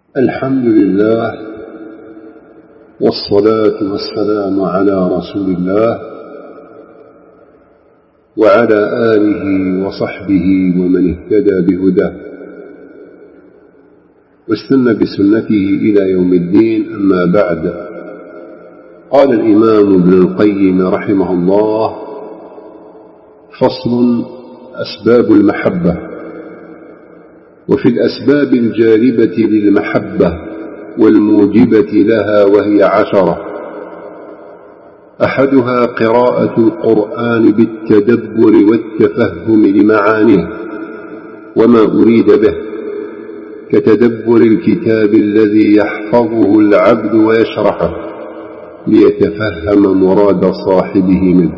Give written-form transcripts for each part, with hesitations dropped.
الحمد لله، والصلاة والسلام على رسول الله وعلى آله وصحبه ومن اهتدى بهداه واستنى بسنته إلى يوم الدين. أما بعد، قال الإمام ابن القيم رحمه الله: فصل: أسباب المحبة. وفي الأسباب الجالبة للمحبة والموجبة لها وهي 10: أحدها قراءة القرآن بالتدبر والتفهم لمعانيه وما أريد به، كتدبر الكتاب الذي يحفظه العبد ويشرحه ليتفهم مراد صاحبه منه.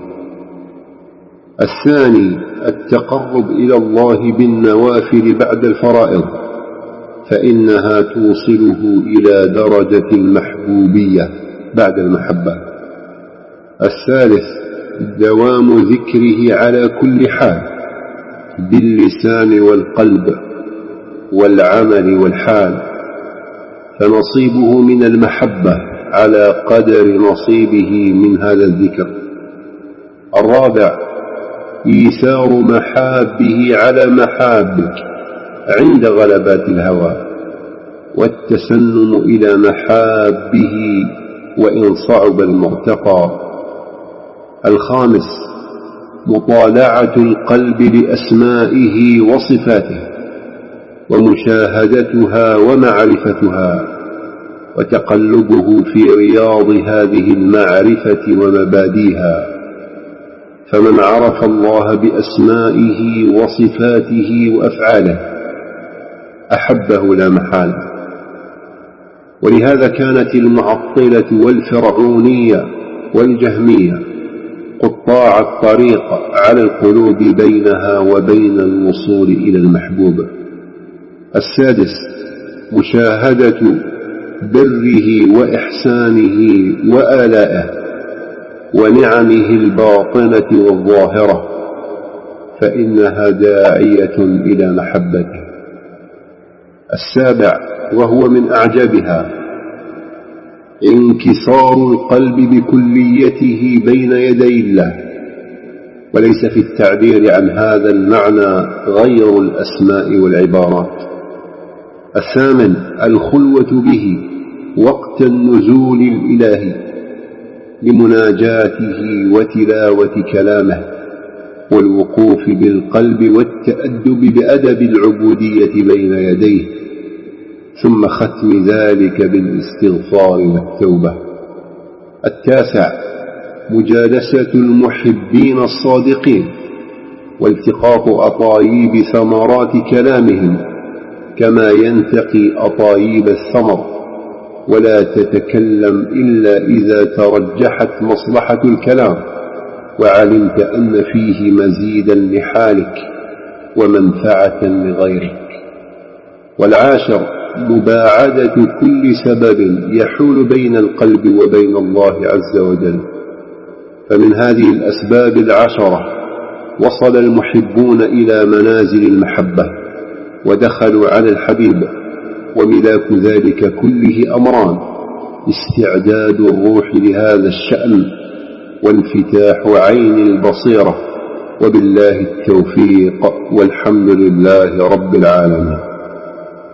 الثاني التقرب إلى الله بالنوافل بعد الفرائض، فإنها توصله إلى درجة المحبوبية بعد المحبة. الثالث دوام ذكره على كل حال باللسان والقلب والعمل والحال، فنصيبه من المحبة على قدر نصيبه من هذا الذكر. الرابع إيثار محابه على محابك عند غلبات الهوى، والتسنم إلى محابه وإن صعب المرتقى. الخامس مطالعة القلب لأسمائه وصفاته ومشاهدتها ومعرفتها، وتقلبه في رياض هذه المعرفة ومباديها. فمن عرف الله بأسمائه وصفاته وأفعاله أحبه لا محالة. ولهذا كانت المعطلة والفرعونية والجهمية قطاع الطريق على القلوب بينها وبين الوصول إلى المحبوب. السادس مشاهدة بره وإحسانه وآلائه ونعمه الباطنة والظاهرة، فإنها داعية إلى محبته. السابع وهو من أعجبها انكسار القلب بكليته بين يدي الله، وليس في التعبير عن هذا المعنى غير الأسماء والعبارات. الثامن الخلوة به وقت النزول الإلهي لمناجاته وتلاوة كلامه، والوقوف بالقلب والتأدب بأدب العبودية بين يديه، ثم ختم ذلك بالاستغفار والتوبة. التاسع مجالسة المحبين الصادقين والتقاط أطايب ثمرات كلامهم كما ينتقي أطايب الثمر، ولا تتكلم إلا إذا ترجحت مصلحة الكلام وعلمت أن فيه مزيدا لحالك ومنفعة لغيرك. والعاشر مباعدة كل سبب يحول بين القلب وبين الله عز وجل. فمن هذه الأسباب 10 وصل المحبون إلى منازل المحبة ودخلوا على الحبيب، وملاك ذلك كله أمران: استعداد الروح لهذا الشأن وانفتاح عين البصيرة. وبالله التوفيق، والحمد لله رب العالمين.